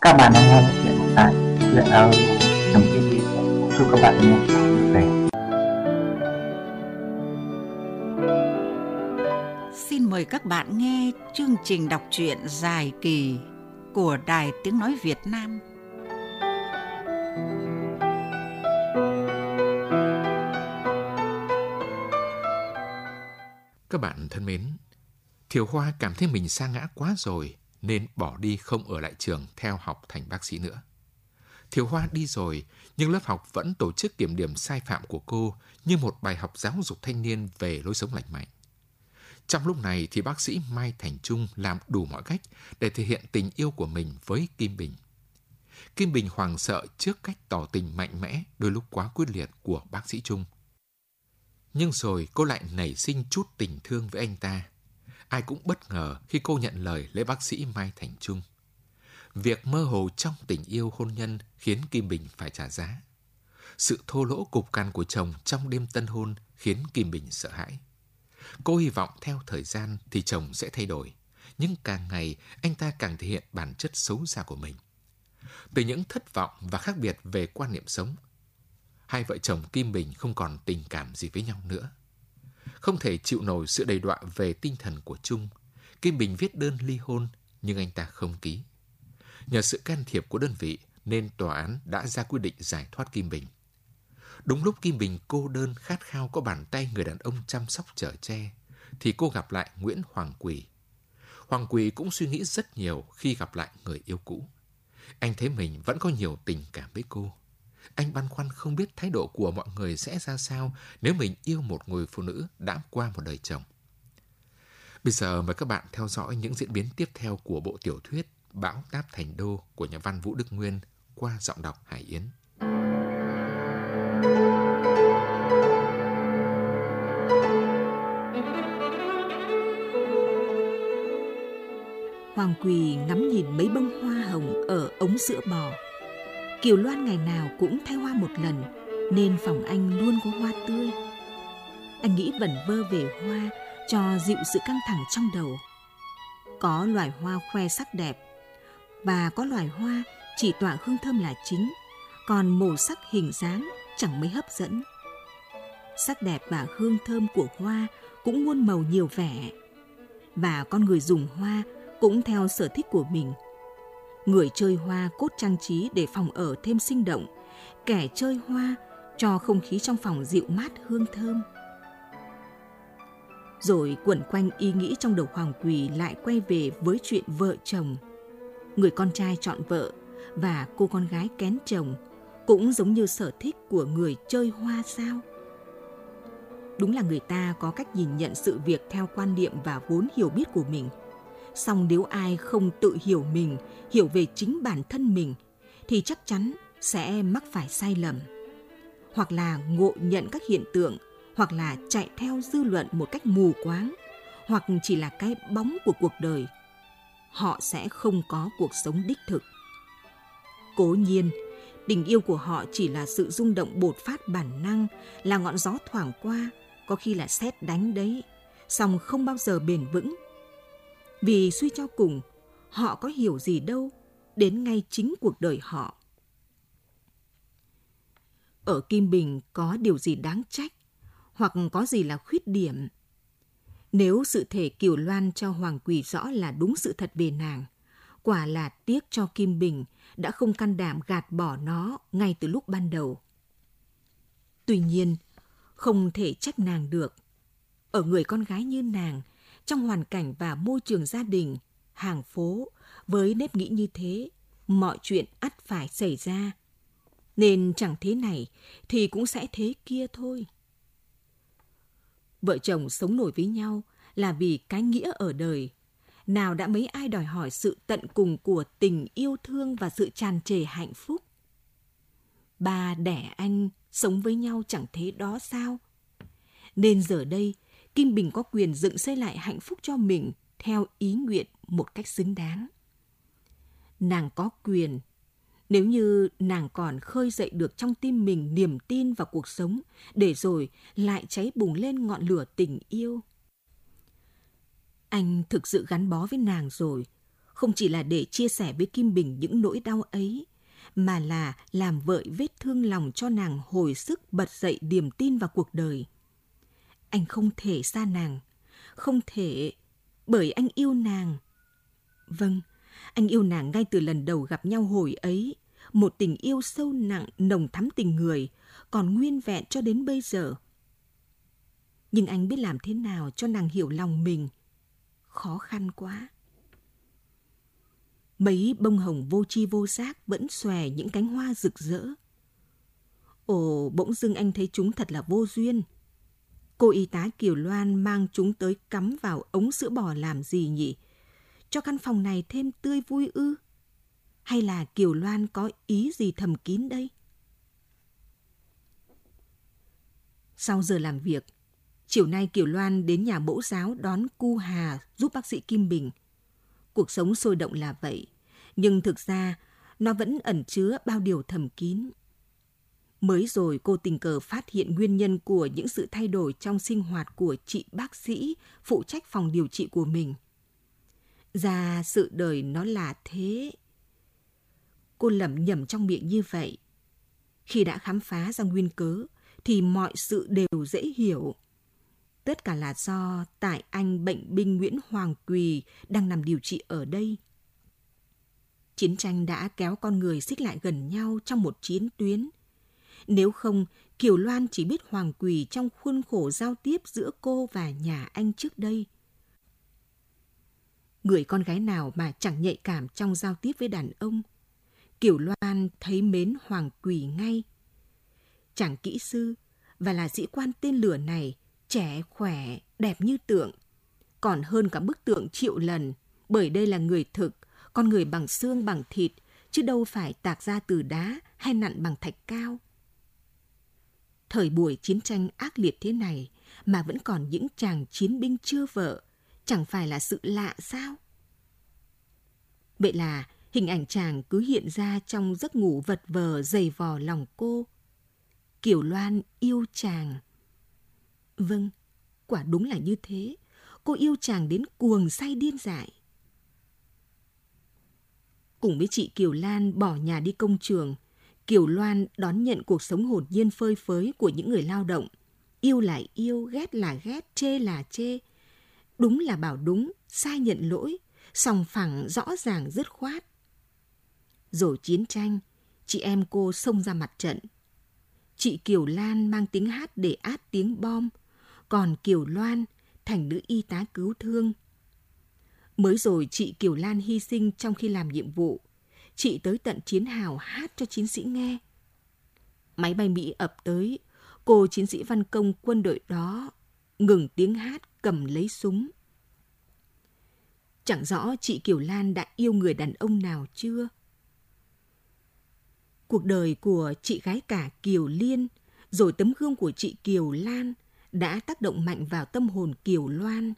Các bạn đang nghe chuyện tại truyện audio.tv. Chúc các bạn nghe vui vẻ. Xin mời các bạn nghe chương trình đọc truyện dài kỳ của Đài Tiếng Nói Việt Nam. Các bạn thân mến, Thiều Hoa cảm thấy mình sa ngã quá rồi nên bỏ đi không ở lại trường theo học thành bác sĩ nữa. Thiều Hoa đi rồi, nhưng lớp học vẫn tổ chức kiểm điểm sai phạm của cô như một bài học giáo dục thanh niên về lối sống lành mạnh. Trong lúc này thì bác sĩ Mai Thành Trung làm đủ mọi cách để thể hiện tình yêu của mình với Kim Bình. Kim Bình hoảng sợ trước cách tỏ tình mạnh mẽ, đôi lúc quá quyết liệt của bác sĩ Trung. Nhưng rồi cô lại nảy sinh chút tình thương với anh ta. Ai cũng bất ngờ khi cô nhận lời lấy bác sĩ Mai Thành Trung. Việc mơ hồ trong tình yêu hôn nhân khiến Kim Bình phải trả giá. Sự thô lỗ cục cằn của chồng trong đêm tân hôn khiến Kim Bình sợ hãi. Cô hy vọng theo thời gian thì chồng sẽ thay đổi, nhưng càng ngày anh ta càng thể hiện bản chất xấu xa của mình. Từ những thất vọng và khác biệt về quan niệm sống, hai vợ chồng Kim Bình không còn tình cảm gì với nhau nữa. Không thể chịu nổi sự đầy đọa về tinh thần của Trung, Kim Bình viết đơn ly hôn nhưng anh ta không ký. Nhờ sự can thiệp của đơn vị nên tòa án đã ra quyết định giải thoát Kim Bình. Đúng lúc Kim Bình cô đơn khát khao có bàn tay người đàn ông chăm sóc chở che, thì cô gặp lại Nguyễn Hoàng Quỳ. Hoàng Quỳ cũng suy nghĩ rất nhiều khi gặp lại người yêu cũ. Anh thấy mình vẫn có nhiều tình cảm với cô. Anh băn khoăn không biết thái độ của mọi người sẽ ra sao nếu mình yêu một người phụ nữ đã qua một đời chồng. Bây giờ mời các bạn theo dõi những diễn biến tiếp theo của bộ tiểu thuyết Bão Táp Thành Đô của nhà văn Vũ Đức Nguyên qua giọng đọc Hải Yến. Hoàng Quỳ ngắm nhìn mấy bông hoa hồng ở ống sữa bò. Kiều Loan ngày nào cũng thay hoa một lần, nên phòng anh luôn có hoa tươi. Anh nghĩ vẩn vơ về hoa cho dịu sự căng thẳng trong đầu. Có loài hoa khoe sắc đẹp, và có loài hoa chỉ tỏa hương thơm là chính, còn màu sắc hình dáng chẳng mấy hấp dẫn. Sắc đẹp và hương thơm của hoa cũng muôn màu nhiều vẻ, và con người dùng hoa cũng theo sở thích của mình. Người chơi hoa cốt trang trí để phòng ở thêm sinh động, kẻ chơi hoa cho không khí trong phòng dịu mát hương thơm. Rồi quẩn quanh ý nghĩ trong đầu Hoàng Quỳ lại quay về với chuyện vợ chồng. Người con trai chọn vợ và cô con gái kén chồng cũng giống như sở thích của người chơi hoa sao? Đúng là người ta có cách nhìn nhận sự việc theo quan niệm và vốn hiểu biết của mình. Song nếu ai không tự hiểu mình, hiểu về chính bản thân mình, thì chắc chắn sẽ mắc phải sai lầm. Hoặc là ngộ nhận các hiện tượng, hoặc là chạy theo dư luận một cách mù quáng, hoặc chỉ là cái bóng của cuộc đời. Họ sẽ không có cuộc sống đích thực. Cố nhiên, tình yêu của họ chỉ là sự rung động bột phát bản năng, là ngọn gió thoảng qua, có khi là sét đánh đấy, song không bao giờ bền vững. Vì suy cho cùng, họ có hiểu gì đâu đến ngay chính cuộc đời họ. Ở Kim Bình có điều gì đáng trách, hoặc có gì là khuyết điểm? Nếu sự thể Kiều Loan cho Hoàng Quỳ rõ là đúng sự thật về nàng, quả là tiếc cho Kim Bình đã không can đảm gạt bỏ nó ngay từ lúc ban đầu. Tuy nhiên, không thể trách nàng được. Ở người con gái như nàng, trong hoàn cảnh và môi trường gia đình, hàng phố, với nếp nghĩ như thế, mọi chuyện ắt phải xảy ra. Nên chẳng thế này thì cũng sẽ thế kia thôi. Vợ chồng sống nổi với nhau là vì cái nghĩa ở đời. Nào đã mấy ai đòi hỏi sự tận cùng của tình yêu thương và sự tràn trề hạnh phúc. Ba đẻ anh sống với nhau chẳng thế đó sao? Nên giờ đây, Kim Bình có quyền dựng xây lại hạnh phúc cho mình theo ý nguyện một cách xứng đáng. Nàng có quyền, nếu như nàng còn khơi dậy được trong tim mình niềm tin vào cuộc sống, để rồi lại cháy bùng lên ngọn lửa tình yêu. Anh thực sự gắn bó với nàng rồi, không chỉ là để chia sẻ với Kim Bình những nỗi đau ấy, mà là làm vợi vết thương lòng cho nàng hồi sức bật dậy niềm tin vào cuộc đời. Anh không thể xa nàng, không thể, bởi anh yêu nàng. Vâng, anh yêu nàng ngay từ lần đầu gặp nhau hồi ấy, một tình yêu sâu nặng, nồng thắm tình người, còn nguyên vẹn cho đến bây giờ. Nhưng anh biết làm thế nào cho nàng hiểu lòng mình. Khó khăn quá. Mấy bông hồng vô tri vô giác vẫn xòe những cánh hoa rực rỡ. Ồ, bỗng dưng anh thấy chúng thật là vô duyên. Cô y tá Kiều Loan mang chúng tới cắm vào ống sữa bò làm gì nhỉ? Cho căn phòng này thêm tươi vui ư? Hay là Kiều Loan có ý gì thầm kín đây? Sau giờ làm việc, chiều nay Kiều Loan đến nhà mẫu giáo đón cu Hà giúp bác sĩ Kim Bình. Cuộc sống sôi động là vậy, nhưng thực ra nó vẫn ẩn chứa bao điều thầm kín. Mới rồi cô tình cờ phát hiện nguyên nhân của những sự thay đổi trong sinh hoạt của chị bác sĩ phụ trách phòng điều trị của mình. Ra sự đời nó là thế. Cô lẩm nhẩm trong miệng như vậy. Khi đã khám phá ra nguyên cớ, thì mọi sự đều dễ hiểu. Tất cả là do tại anh bệnh binh Nguyễn Hoàng Quỳ đang nằm điều trị ở đây. Chiến tranh đã kéo con người xích lại gần nhau trong một chiến tuyến. Nếu không, Kiều Loan chỉ biết Hoàng Quỳ trong khuôn khổ giao tiếp giữa cô và nhà anh trước đây. Người con gái nào mà chẳng nhạy cảm trong giao tiếp với đàn ông. Kiều Loan thấy mến Hoàng Quỳ ngay. Chàng kỹ sư và là sĩ quan tên lửa này trẻ, khỏe, đẹp như tượng. Còn hơn cả bức tượng triệu lần, bởi đây là người thực, con người bằng xương bằng thịt, chứ đâu phải tạc ra từ đá hay nặn bằng thạch cao. Thời buổi chiến tranh ác liệt thế này mà vẫn còn những chàng chiến binh chưa vợ, chẳng phải là sự lạ sao? Vậy là hình ảnh chàng cứ hiện ra trong giấc ngủ vật vờ dày vò lòng cô. Kiều Loan yêu chàng. Vâng, quả đúng là như thế. Cô yêu chàng đến cuồng say điên dại. Cùng với chị Kiều Lan bỏ nhà đi công trường, Kiều Loan đón nhận cuộc sống hồn nhiên phơi phới của những người lao động. Yêu là yêu, ghét là ghét, chê là chê. Đúng là bảo đúng, sai nhận lỗi, sòng phẳng rõ ràng dứt khoát. Rồi chiến tranh, chị em cô xông ra mặt trận. Chị Kiều Lan mang tiếng hát để át tiếng bom, còn Kiều Loan thành nữ y tá cứu thương. Mới rồi chị Kiều Lan hy sinh trong khi làm nhiệm vụ. Chị tới tận chiến hào hát cho chiến sĩ nghe. Máy bay Mỹ ập tới, cô chiến sĩ văn công quân đội đó ngừng tiếng hát, cầm lấy súng. Chẳng rõ chị Kiều Lan đã yêu người đàn ông nào chưa? Cuộc đời của chị gái cả Kiều Liên, rồi tấm gương của chị Kiều Lan đã tác động mạnh vào tâm hồn Kiều Loan.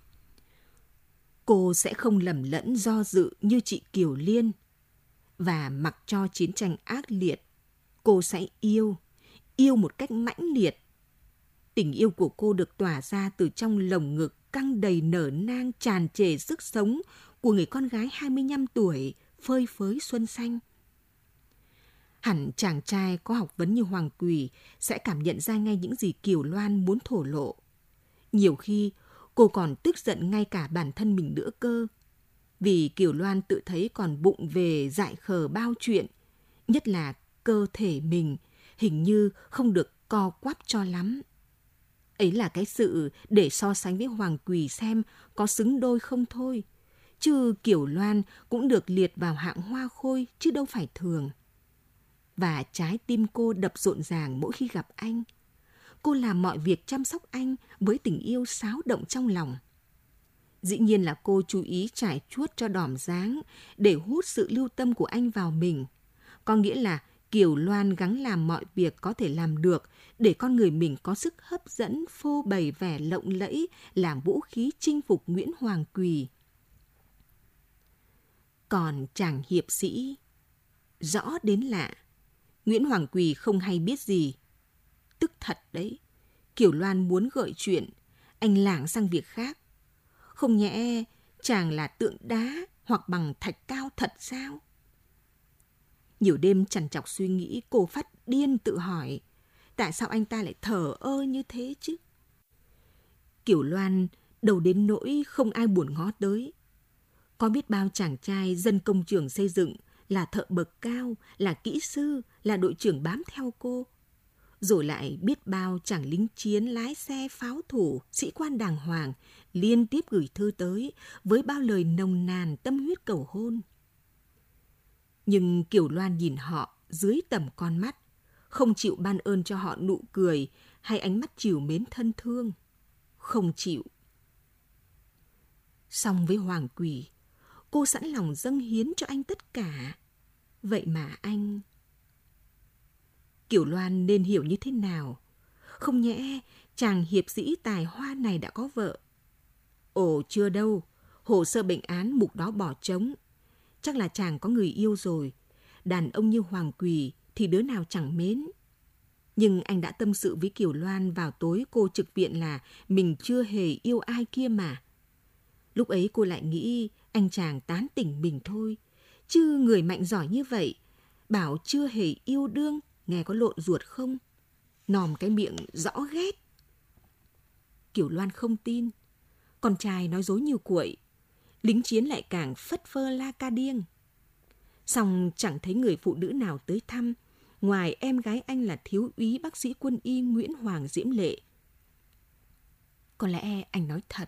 Cô sẽ không lầm lẫn do dự như chị Kiều Liên. Và mặc cho chiến tranh ác liệt, cô sẽ yêu một cách mãnh liệt. Tình yêu của cô được tỏa ra từ trong lồng ngực căng đầy nở nang tràn trề sức sống của người con gái 25 tuổi, phơi phới xuân xanh. Hẳn chàng trai có học vấn như Hoàng Quỳ sẽ cảm nhận ra ngay những gì Kiều Loan muốn thổ lộ. Nhiều khi, cô còn tức giận ngay cả bản thân mình nữa cơ. Vì Kiều Loan tự thấy còn bụng về dại khờ bao chuyện, nhất là cơ thể mình hình như không được co quắp cho lắm. Ấy là cái sự để so sánh với Hoàng Quỳ xem có xứng đôi không thôi. Chứ Kiều Loan cũng được liệt vào hạng hoa khôi chứ đâu phải thường. Và trái tim cô đập rộn ràng mỗi khi gặp anh. Cô làm mọi việc chăm sóc anh với tình yêu xáo động trong lòng. Dĩ nhiên là cô chú ý trải chuốt cho đỏm dáng để hút sự lưu tâm của anh vào mình. Có nghĩa là Kiều Loan gắng làm mọi việc có thể làm được để con người mình có sức hấp dẫn, phô bày vẻ lộng lẫy, làm vũ khí chinh phục Nguyễn Hoàng Quỳ. Còn chàng hiệp sĩ, rõ đến lạ, Nguyễn Hoàng Quỳ không hay biết gì. Tức thật đấy, Kiều Loan muốn gợi chuyện, anh lảng sang việc khác. Không nhẽ chàng là tượng đá hoặc bằng thạch cao thật sao? Nhiều đêm trằn trọc suy nghĩ, cô phát điên tự hỏi, tại sao anh ta lại thờ ơ như thế chứ? Kiểu Loan đầu đến nỗi không ai buồn ngó tới. Có biết bao chàng trai dân công trường xây dựng, là thợ bậc cao, là kỹ sư, là đội trưởng bám theo cô. Rồi lại biết bao chàng lính chiến, lái xe, pháo thủ, sĩ quan đàng hoàng liên tiếp gửi thư tới với bao lời nồng nàn tâm huyết cầu hôn. Nhưng Kiều Loan nhìn họ dưới tầm con mắt, không chịu ban ơn cho họ nụ cười hay ánh mắt trìu mến thân thương. Không chịu. Song với Hoàng Quỳ, cô sẵn lòng dâng hiến cho anh tất cả. Vậy mà anh... Kiều Loan nên hiểu như thế nào? Không nhẽ chàng hiệp sĩ tài hoa này đã có vợ? Ồ, chưa đâu. Hồ sơ bệnh án mục đó bỏ trống. Chắc là chàng có người yêu rồi. Đàn ông như Hoàng Quỳ thì đứa nào chẳng mến. Nhưng anh đã tâm sự với Kiều Loan vào tối cô trực viện là mình chưa hề yêu ai kia mà. Lúc ấy cô lại nghĩ anh chàng tán tỉnh mình thôi. Chứ người mạnh giỏi như vậy, bảo chưa hề yêu đương, nghe có lộn ruột không? Nòm cái miệng rõ ghét. Kiều Loan không tin. Con trai nói dối như cuội. Lính chiến lại càng phất phơ la ca điêng. Song chẳng thấy người phụ nữ nào tới thăm, ngoài em gái anh là thiếu úy bác sĩ quân y Nguyễn Hoàng Diễm Lệ. Có lẽ anh nói thật.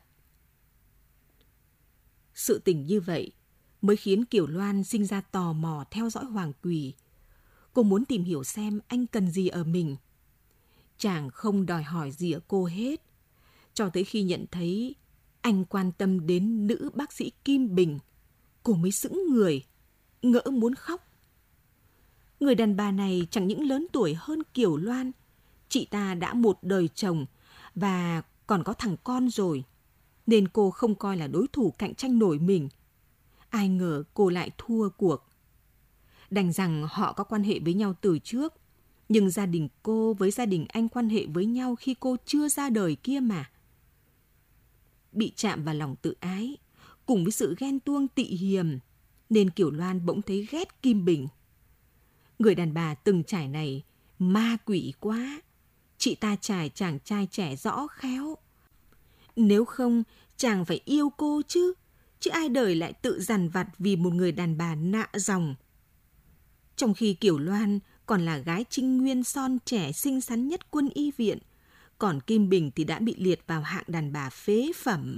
Sự tình như vậy mới khiến Kiều Loan sinh ra tò mò theo dõi Hoàng Quỳ. Cô muốn tìm hiểu xem anh cần gì ở mình. Chàng không đòi hỏi gì ở cô hết, cho tới khi nhận thấy anh quan tâm đến nữ bác sĩ Kim Bình, cô mới sững người, ngỡ muốn khóc. Người đàn bà này chẳng những lớn tuổi hơn Kiều Loan, chị ta đã một đời chồng và còn có thằng con rồi, nên cô không coi là đối thủ cạnh tranh nổi mình. Ai ngờ cô lại thua cuộc. Đành rằng họ có quan hệ với nhau từ trước, nhưng gia đình cô với gia đình anh quan hệ với nhau khi cô chưa ra đời kia mà. Bị chạm vào lòng tự ái, cùng với sự ghen tuông tị hiềm, nên Kiều Loan bỗng thấy ghét Kim Bình. Người đàn bà từng trải này ma quỷ quá. Chị ta trải chàng trai trẻ rõ khéo. Nếu không, chàng phải yêu cô chứ ai đời lại tự dằn vặt vì một người đàn bà nạ dòng. Trong khi Kiều Loan còn là gái trinh nguyên son trẻ xinh xắn nhất quân y viện, còn Kim Bình thì đã bị liệt vào hạng đàn bà phế phẩm.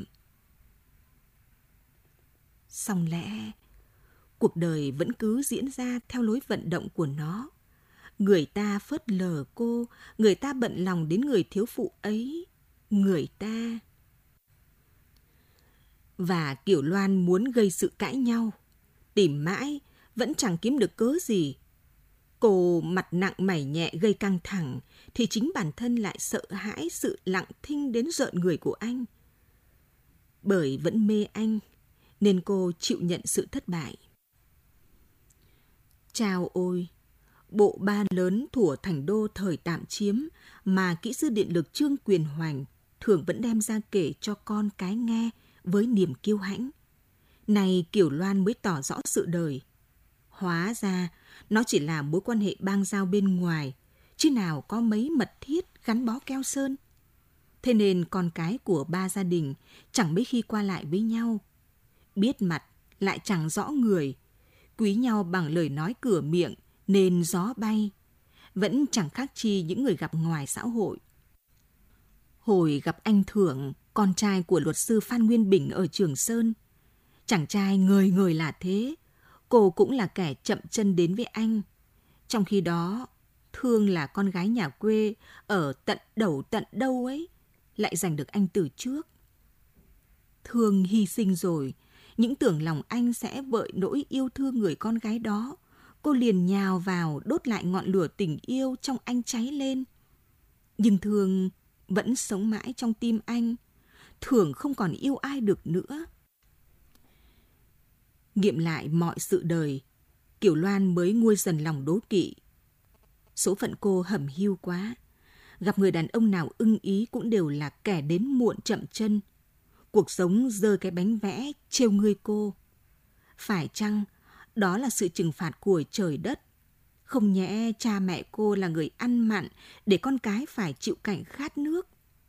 Song lẽ, cuộc đời vẫn cứ diễn ra theo lối vận động của nó. Người ta phớt lờ cô, người ta bận lòng đến người thiếu phụ ấy, người ta. Và Kiều Loan muốn gây sự cãi nhau, tìm mãi vẫn chẳng kiếm được cớ gì. Cô mặt nặng mày nhẹ gây căng thẳng, thì chính bản thân lại sợ hãi sự lặng thinh đến rợn người của anh. Bởi vẫn mê anh, nên cô chịu nhận sự thất bại. Chao ôi! Bộ ba lớn thủa thành đô thời tạm chiếm mà kỹ sư điện lực Trương Quyền Hoành thường vẫn đem ra kể cho con cái nghe với niềm kiêu hãnh. Này Kiều Loan mới tỏ rõ sự đời. Hóa ra nó chỉ là mối quan hệ bang giao bên ngoài, chứ nào có mấy mật thiết gắn bó keo sơn. Thế nên con cái của ba gia đình chẳng mấy khi qua lại với nhau. Biết mặt lại chẳng rõ người, quý nhau bằng lời nói cửa miệng nên gió bay, vẫn chẳng khác chi những người gặp ngoài xã hội. Hồi gặp anh Thưởng, con trai của luật sư Phan Nguyên Bình ở Trường Sơn, chàng trai ngời ngời là thế, cô cũng là kẻ chậm chân đến với anh. Trong khi đó, Thương là con gái nhà quê ở tận đầu tận đâu ấy, lại giành được anh từ trước. Thương hy sinh rồi, những tưởng lòng anh sẽ vợi nỗi yêu thương người con gái đó, cô liền nhào vào đốt lại ngọn lửa tình yêu trong anh cháy lên. Nhưng Thương vẫn sống mãi trong tim anh, Thưởng không còn yêu ai được nữa. Nghiệm lại mọi sự đời, Kiều Loan mới nguôi dần lòng đố kỵ. Số phận cô hẩm hiu quá, gặp người đàn ông nào ưng ý cũng đều là kẻ đến muộn chậm chân. Cuộc sống giơ cái bánh vẽ trêu ngươi cô. Phải chăng đó là sự trừng phạt của trời đất? Không nhẽ cha mẹ cô là người ăn mặn để con cái phải chịu cảnh khát nước?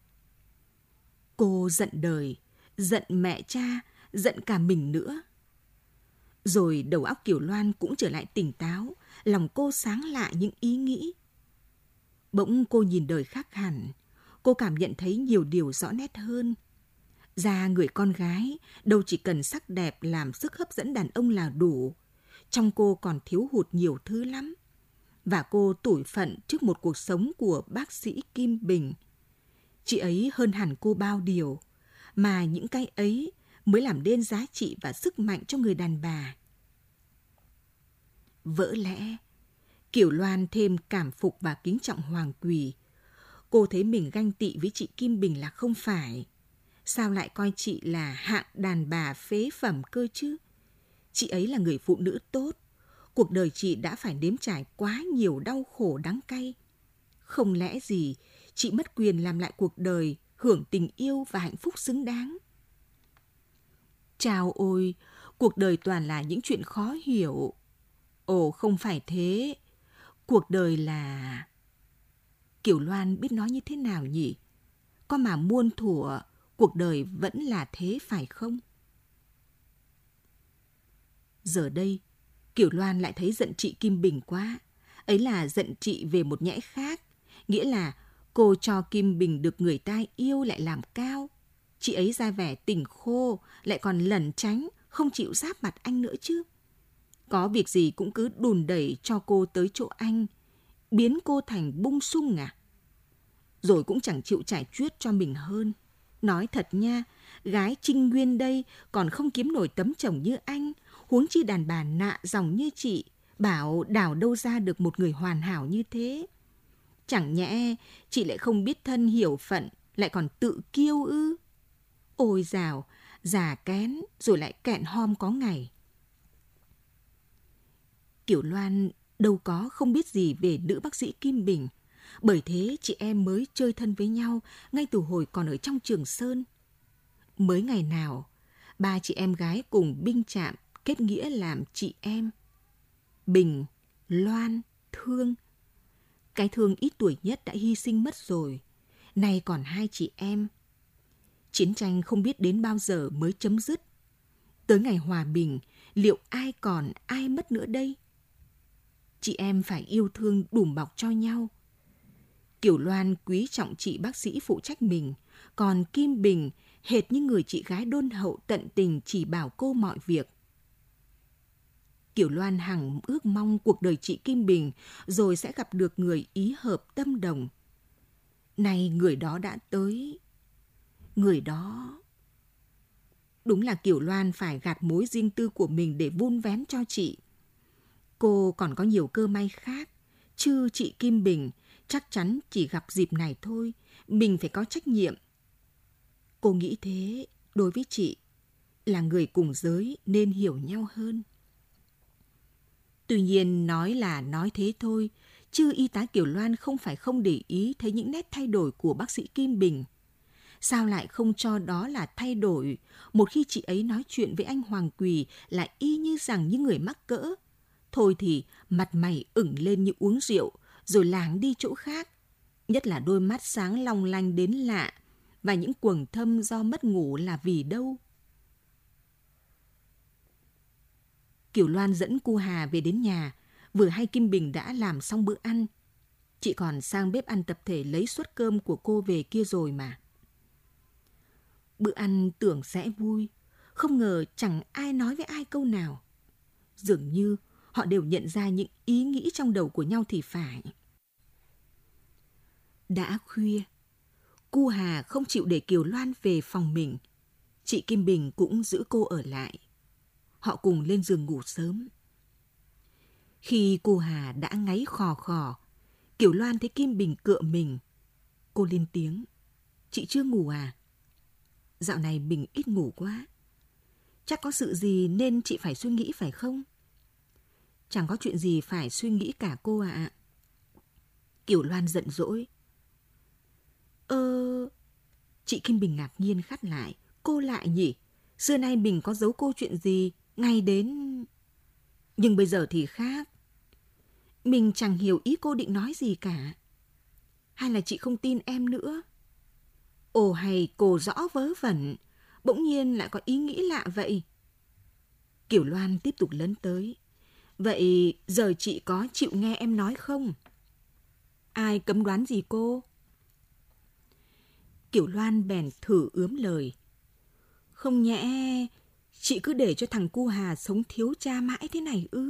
Cô giận đời, giận mẹ cha, giận cả mình nữa. Rồi đầu óc Kiều Loan cũng trở lại tỉnh táo, lòng cô sáng lạ những ý nghĩ. Bỗng cô nhìn đời khác hẳn, cô cảm nhận thấy nhiều điều rõ nét hơn. Ra người con gái đâu chỉ cần sắc đẹp làm sức hấp dẫn đàn ông là đủ. Trong cô còn thiếu hụt nhiều thứ lắm. Và cô tủi phận trước một cuộc sống của bác sĩ Kim Bình. Chị ấy hơn hẳn cô bao điều, mà những cái ấy mới làm nên giá trị và sức mạnh cho người đàn bà. Vỡ lẽ, Kiều Loan thêm cảm phục và kính trọng Hoàng Quỳ. Cô thấy mình ganh tị với chị Kim Bình là không phải. Sao lại coi chị là hạng đàn bà phế phẩm cơ chứ? Chị ấy là người phụ nữ tốt. Cuộc đời chị đã phải nếm trải quá nhiều đau khổ đắng cay. Không lẽ gì chị mất quyền làm lại cuộc đời, hưởng tình yêu và hạnh phúc xứng đáng? Chao ôi, cuộc đời toàn là những chuyện khó hiểu. Ồ, không phải thế. Cuộc đời là... Kiều Loan biết nói như thế nào nhỉ? Có mà muôn thuở, cuộc đời vẫn là thế phải không? Giờ đây, Kiều Loan lại thấy giận chị Kim Bình quá. Ấy là giận chị về một nhẽ khác. Nghĩa là cô cho Kim Bình được người ta yêu lại làm cao. Chị ấy ra vẻ tình khô, lại còn lẩn tránh, không chịu giáp mặt anh nữa chứ. Có việc gì cũng cứ đùn đẩy cho cô tới chỗ anh, biến cô thành bung sung à? Rồi cũng chẳng chịu trải chuết cho mình hơn. Nói thật nha, gái Trinh Nguyên đây còn không kiếm nổi tấm chồng như anh, huống chi đàn bà nạ dòng như chị, bảo đào đâu ra được một người hoàn hảo như thế. Chẳng nhẽ chị lại không biết thân hiểu phận, lại còn tự kiêu ư? Ôi dào, già kén rồi lại kẹn hom có ngày. Kiều Loan đâu có không biết gì về nữ bác sĩ Kim Bình. Bởi thế chị em mới chơi thân với nhau ngay từ hồi còn ở trong Trường Sơn. Mới ngày nào, ba chị em gái cùng binh chạm kết nghĩa làm chị em. Bình, Loan, Thương. Cái Thương ít tuổi nhất đã hy sinh mất rồi. Nay còn hai chị em. Chiến tranh không biết đến bao giờ mới chấm dứt. Tới ngày hòa bình, liệu ai còn ai mất nữa đây? Chị em phải yêu thương đùm bọc cho nhau. Kiều Loan quý trọng chị bác sĩ phụ trách mình, còn Kim Bình hệt như người chị gái đôn hậu tận tình chỉ bảo cô mọi việc. Kiều Loan hằng ước mong cuộc đời chị Kim Bình rồi sẽ gặp được người ý hợp tâm đồng. Nay người đó đã tới. Người đó... Đúng là Kiều Loan phải gạt mối riêng tư của mình để vun vén cho chị. Cô còn có nhiều cơ may khác, chứ chị Kim Bình chắc chắn chỉ gặp dịp này thôi, mình phải có trách nhiệm. Cô nghĩ thế, đối với chị, là người cùng giới nên hiểu nhau hơn. Tuy nhiên nói là nói thế thôi, chứ y tá Kiều Loan không phải không để ý thấy những nét thay đổi của bác sĩ Kim Bình. Sao lại không cho đó là thay đổi, một khi chị ấy nói chuyện với anh Hoàng Quỳ lại y như rằng những người mắc cỡ. Thôi thì mặt mày ửng lên như uống rượu, rồi lảng đi chỗ khác. Nhất là đôi mắt sáng long lanh đến lạ, và những quầng thâm do mất ngủ là vì đâu. Kiều Loan dẫn cô Hà về đến nhà, vừa hay Kim Bình đã làm xong bữa ăn. Chị còn sang bếp ăn tập thể lấy suất cơm của cô về kia rồi mà. Bữa ăn tưởng sẽ vui, không ngờ chẳng ai nói với ai câu nào. Dường như họ đều nhận ra những ý nghĩ trong đầu của nhau thì phải. Đã khuya, cô Hà không chịu để Kiều Loan về phòng mình. Chị Kim Bình cũng giữ cô ở lại. Họ cùng lên giường ngủ sớm. Khi cô Hà đã ngáy khò khò, Kiều Loan thấy Kim Bình cựa mình. Cô lên tiếng. Chị chưa ngủ à? Dạo này mình ít ngủ quá. Chắc có sự gì nên chị phải suy nghĩ phải không? Chẳng có chuyện gì phải suy nghĩ cả cô ạ. Kiều Loan giận dỗi. Chị Kim Bình ngạc nhiên khắt lại. Cô lại nhỉ? Xưa nay mình có giấu cô chuyện gì? ngay đến... Nhưng bây giờ thì khác. Mình chẳng hiểu ý cô định nói gì cả. Hay là chị không tin em nữa? Ồ hay cô rõ vớ vẩn, bỗng nhiên lại có ý nghĩ lạ vậy. Kiểu Loan tiếp tục lấn tới. Vậy giờ chị có chịu nghe em nói không? Ai cấm đoán gì cô? Kiểu Loan bèn thử ướm lời. Không nhẽ chị cứ để cho thằng cu Hà sống thiếu cha mãi thế này ư?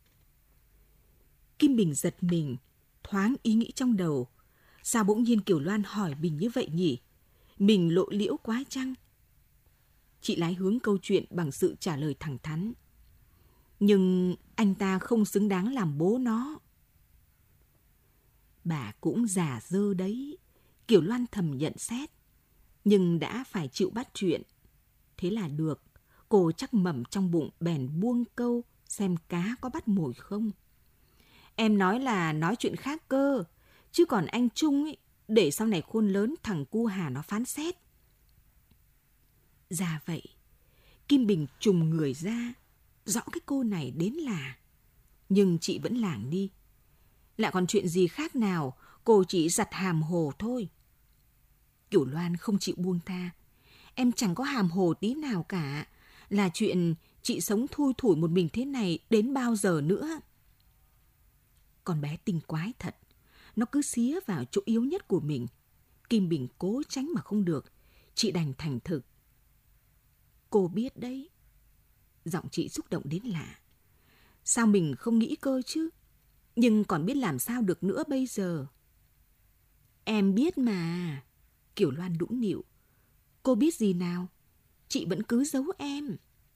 Kim Bình giật mình, thoáng ý nghĩ trong đầu. Sao bỗng nhiên Kiểu Loan hỏi mình như vậy nhỉ? Mình lộ liễu quá chăng? Chị lái hướng câu chuyện bằng sự trả lời thẳng thắn. Nhưng anh ta không xứng đáng làm bố nó. Bà cũng già dơ đấy, Kiểu Loan thầm nhận xét. Nhưng đã phải chịu bắt chuyện. Thế là được, cô chắc mẩm trong bụng bèn buông câu xem cá có bắt mồi không. Em nói là nói chuyện khác cơ, chứ còn anh Trung ấy, để sau này khôn lớn thằng cu Hà nó phán xét. Dạ vậy, Kim Bình trùng người ra, rõ cái cô này đến là. Nhưng chị vẫn lảng đi. Lại còn chuyện gì khác nào, cô chỉ giặt hàm hồ thôi. Kiểu Loan không chịu buông tha. Em chẳng có hàm hồ tí nào cả. Là chuyện chị sống thui thủi một mình thế này đến bao giờ nữa. Con bé tinh quái thật. Nó cứ xía vào chỗ yếu nhất của mình. Kim Bình cố tránh mà không được. Chị đành thành thực. Cô biết đấy. Giọng chị xúc động đến lạ. Sao mình không nghĩ cơ chứ? Nhưng còn biết làm sao được nữa bây giờ. Em biết mà. Kiểu Loan đũn nịu. Cô biết gì nào? Chị vẫn cứ giấu em.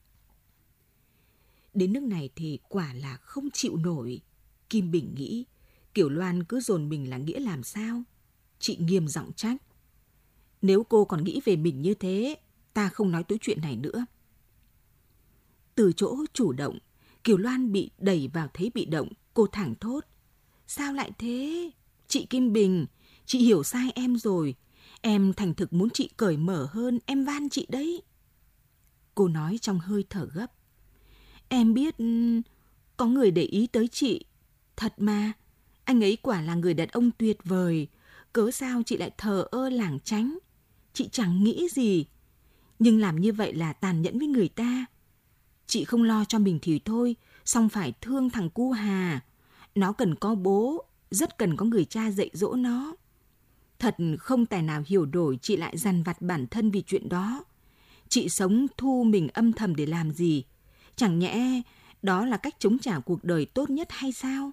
Đến nước này thì quả là không chịu nổi. Kim Bình nghĩ, Kiểu Loan cứ dồn mình là nghĩa làm sao? Chị nghiêm giọng trách. Nếu cô còn nghĩ về mình như thế, ta không nói tới chuyện này nữa. Từ chỗ chủ động, Kiểu Loan bị đẩy vào thế bị động, cô thẳng thốt. Sao lại thế? Chị Kim Bình, chị hiểu sai em rồi. Em thành thực muốn chị cởi mở hơn, em van chị đấy. Cô nói trong hơi thở gấp. Em biết có người để ý tới chị. Thật mà, anh ấy quả là người đàn ông tuyệt vời. Cớ sao chị lại thờ ơ lảng tránh? Chị chẳng nghĩ gì. Nhưng làm như vậy là tàn nhẫn với người ta. Chị không lo cho mình thì thôi, song phải thương thằng cu Hà. Nó cần có bố, rất cần có người cha dạy dỗ nó. Thật không tài nào hiểu đổi chị lại dằn vặt bản thân vì chuyện đó. Chị sống thu mình âm thầm để làm gì? Chẳng nhẽ đó là cách chống trả cuộc đời tốt nhất hay sao?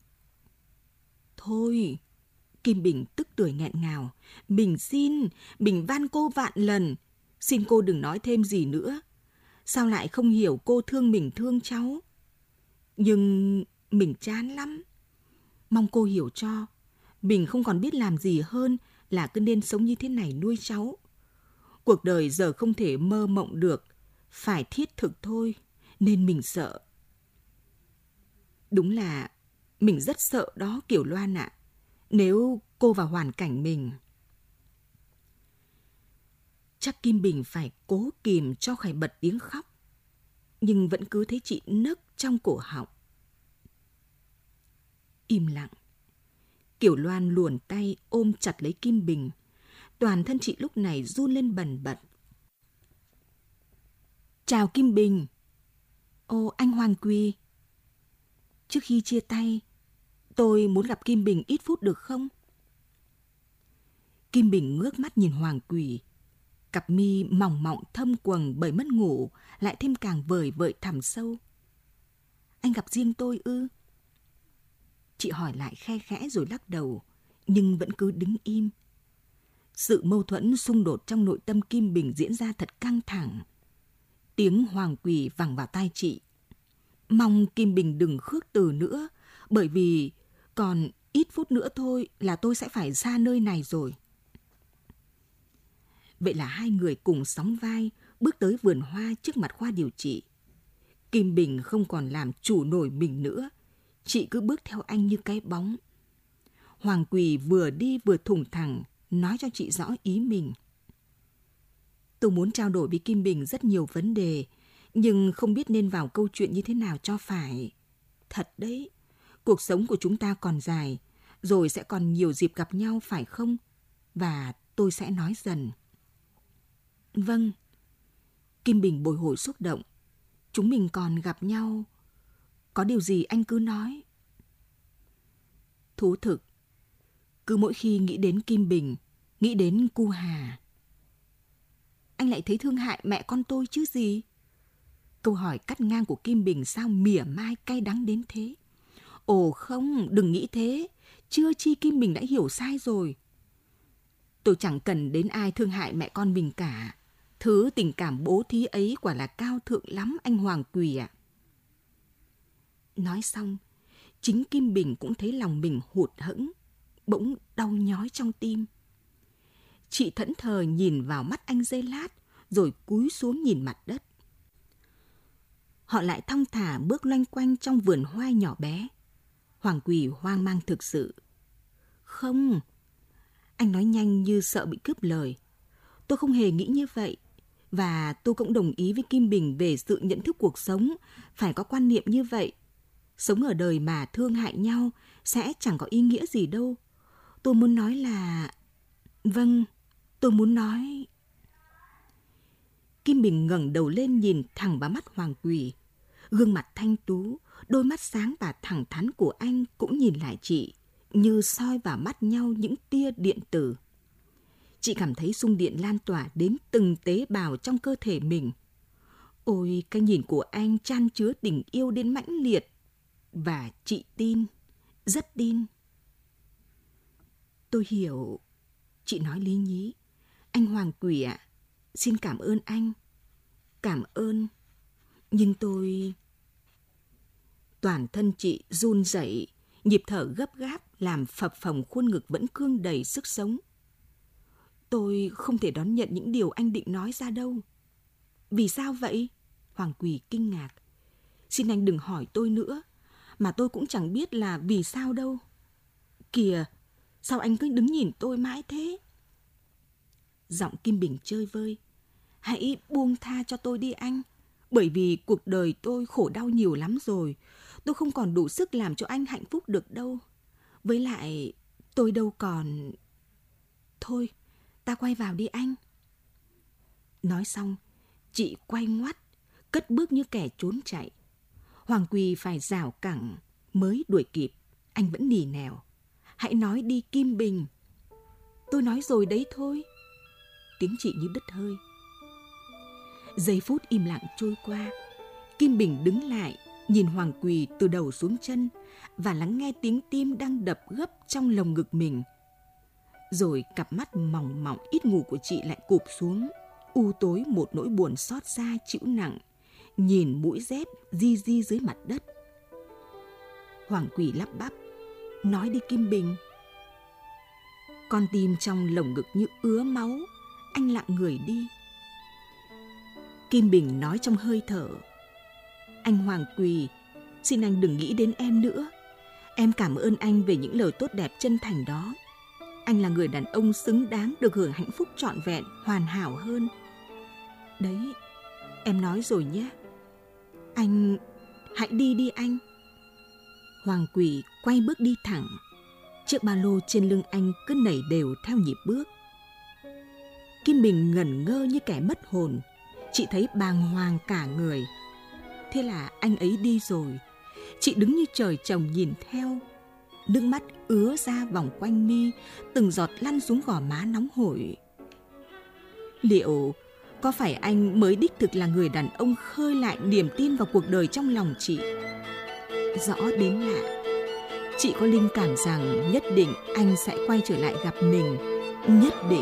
Thôi, Kim Bình tức tưởi nghẹn ngào. Mình xin, mình van cô vạn lần. Xin cô đừng nói thêm gì nữa. Sao lại không hiểu cô thương mình thương cháu? Nhưng mình chán lắm. Mong cô hiểu cho. Mình không còn biết làm gì hơn là cứ nên sống như thế này nuôi cháu. Cuộc đời giờ không thể mơ mộng được. Phải thiết thực thôi. Nên mình sợ. Đúng là mình rất sợ đó Kiểu Loan ạ. Nếu cô vào hoàn cảnh mình. Chắc Kim Bình phải cố kìm cho khỏi bật tiếng khóc. Nhưng vẫn cứ thấy chị nấc trong cổ họng. Im lặng. Kiểu Loan luồn tay ôm chặt lấy Kim Bình. Toàn thân chị lúc này run lên bần bật. Chào Kim Bình. Ô, anh Hoàng Quỳ. Trước khi chia tay, tôi muốn gặp Kim Bình ít phút được không? Kim Bình ngước mắt nhìn Hoàng Quỳ. Cặp mi mỏng mọng thâm quầng bởi mất ngủ, lại thêm càng vời vợi thẳm sâu. Anh gặp riêng tôi ư? Chị hỏi lại khe khẽ rồi lắc đầu, nhưng vẫn cứ đứng im. Sự mâu thuẫn xung đột trong nội tâm Kim Bình diễn ra thật căng thẳng. Tiếng Hoàng Quỳ vẳng vào tai chị. Mong Kim Bình đừng khước từ nữa, bởi vì còn ít phút nữa thôi là tôi sẽ phải xa nơi này rồi. Vậy là hai người cùng sóng vai bước tới vườn hoa trước mặt khoa điều trị. Kim Bình không còn làm chủ nổi mình nữa. Chị cứ bước theo anh như cái bóng. Hoàng Quỳ vừa đi vừa thủng thẳng, nói cho chị rõ ý mình. Tôi muốn trao đổi với Kim Bình rất nhiều vấn đề, nhưng không biết nên vào câu chuyện như thế nào cho phải. Thật đấy, cuộc sống của chúng ta còn dài, rồi sẽ còn nhiều dịp gặp nhau phải không? Và tôi sẽ nói dần. Vâng. Kim Bình bồi hồi xúc động. Chúng mình còn gặp nhau. Có điều gì anh cứ nói. Thú thực, cứ mỗi khi nghĩ đến Kim Bình, nghĩ đến cu Hà, anh lại thấy thương hại mẹ con tôi chứ gì. Câu hỏi cắt ngang của Kim Bình sao mỉa mai cay đắng đến thế. Ồ không, đừng nghĩ thế. Chưa chi Kim Bình đã hiểu sai rồi. Tôi chẳng cần đến ai thương hại mẹ con mình cả. Thứ tình cảm bố thí ấy quả là cao thượng lắm anh Hoàng Quỳ ạ. Nói xong, chính Kim Bình cũng thấy lòng mình hụt hẫng, bỗng đau nhói trong tim. Chị thẫn thờ nhìn vào mắt anh giây lát, rồi cúi xuống nhìn mặt đất. Họ lại thong thả bước loanh quanh trong vườn hoa nhỏ bé. Hoàng Quỳ hoang mang thực sự. Không, anh nói nhanh như sợ bị cướp lời. Tôi không hề nghĩ như vậy. Và tôi cũng đồng ý với Kim Bình về sự nhận thức cuộc sống, phải có quan niệm như vậy. Sống ở đời mà thương hại nhau sẽ chẳng có ý nghĩa gì đâu. Tôi muốn nói là... Vâng, tôi muốn nói... Kim Bình ngẩng đầu lên nhìn thẳng vào mắt Hoàng Quỳ. Gương mặt thanh tú, đôi mắt sáng và thẳng thắn của anh cũng nhìn lại chị, như soi vào mắt nhau những tia điện tử. Chị cảm thấy xung điện lan tỏa đến từng tế bào trong cơ thể mình. Ôi, cái nhìn của anh chan chứa tình yêu đến mãnh liệt. Và chị tin, rất tin. Tôi hiểu, chị nói lý nhí. Anh Hoàng Quỳ ạ, xin cảm ơn anh. Cảm ơn. Nhưng tôi... Toàn thân chị run rẩy, nhịp thở gấp gáp làm phập phồng khuôn ngực vẫn cương đầy sức sống. Tôi không thể đón nhận những điều anh định nói ra đâu. Vì sao vậy? Hoàng Quỳ kinh ngạc. Xin anh đừng hỏi tôi nữa, mà tôi cũng chẳng biết là vì sao đâu. Kìa, sao anh cứ đứng nhìn tôi mãi thế? Giọng Kim Bình chơi vơi. Hãy buông tha cho tôi đi anh, bởi vì cuộc đời tôi khổ đau nhiều lắm rồi. Tôi không còn đủ sức làm cho anh hạnh phúc được đâu. Với lại, tôi đâu còn... Thôi, ta quay vào đi anh. Nói xong, chị quay ngoắt, cất bước như kẻ trốn chạy. Hoàng Quỳ phải rảo cẳng mới đuổi kịp. Anh vẫn nỉ nẻo. Hãy nói đi Kim Bình. Tôi nói rồi đấy thôi. Tiếng chị như đứt hơi. Giây phút im lặng trôi qua. Kim Bình đứng lại, nhìn Hoàng Quỳ từ đầu xuống chân và lắng nghe tiếng tim đang đập gấp trong lồng ngực mình. Rồi cặp mắt mỏng mỏng ít ngủ của chị lại cụp xuống, u tối một nỗi buồn xót xa chịu nặng, nhìn mũi dép di di dưới mặt đất. Hoàng Quỳ lắp bắp, nói đi Kim Bình. Con tim trong lồng ngực như ứa máu, anh lặng người đi. Kim Bình nói trong hơi thở. Anh Hoàng Quỳ, xin anh đừng nghĩ đến em nữa. Em cảm ơn anh về những lời tốt đẹp chân thành đó. Anh là người đàn ông xứng đáng được hưởng hạnh phúc trọn vẹn, hoàn hảo hơn. Đấy, em nói rồi nhé. Anh, hãy đi đi anh. Hoàng Quỳ quay bước đi thẳng. Chiếc ba lô trên lưng anh cứ nảy đều theo nhịp bước. Kim Bình ngẩn ngơ như kẻ mất hồn. Chị thấy bàng hoàng cả người. Thế là anh ấy đi rồi. Chị đứng như trời trồng nhìn theo. Nước mắt ứa ra vòng quanh mi, từng giọt lăn xuống gò má nóng hổi. Liệu có phải anh mới đích thực là người đàn ông khơi lại niềm tin vào cuộc đời trong lòng chị? Rõ đến lạ, chị có linh cảm rằng nhất định anh sẽ quay trở lại gặp mình. Nhất định.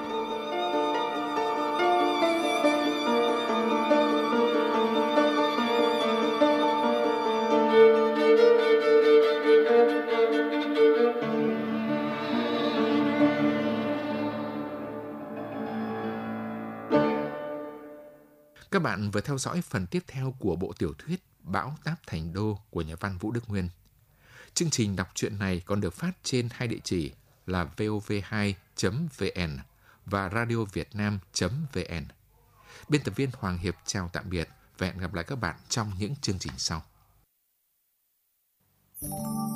Các bạn vừa theo dõi phần tiếp theo của bộ tiểu thuyết Bão táp Thành Đô của nhà văn Vũ Đức Nguyên. Chương trình đọc truyện này còn được phát trên hai địa chỉ là vov2.vn và radiovietnam.vn. Biên tập viên Hoàng Hiệp chào tạm biệt Và hẹn gặp lại các bạn trong những chương trình sau.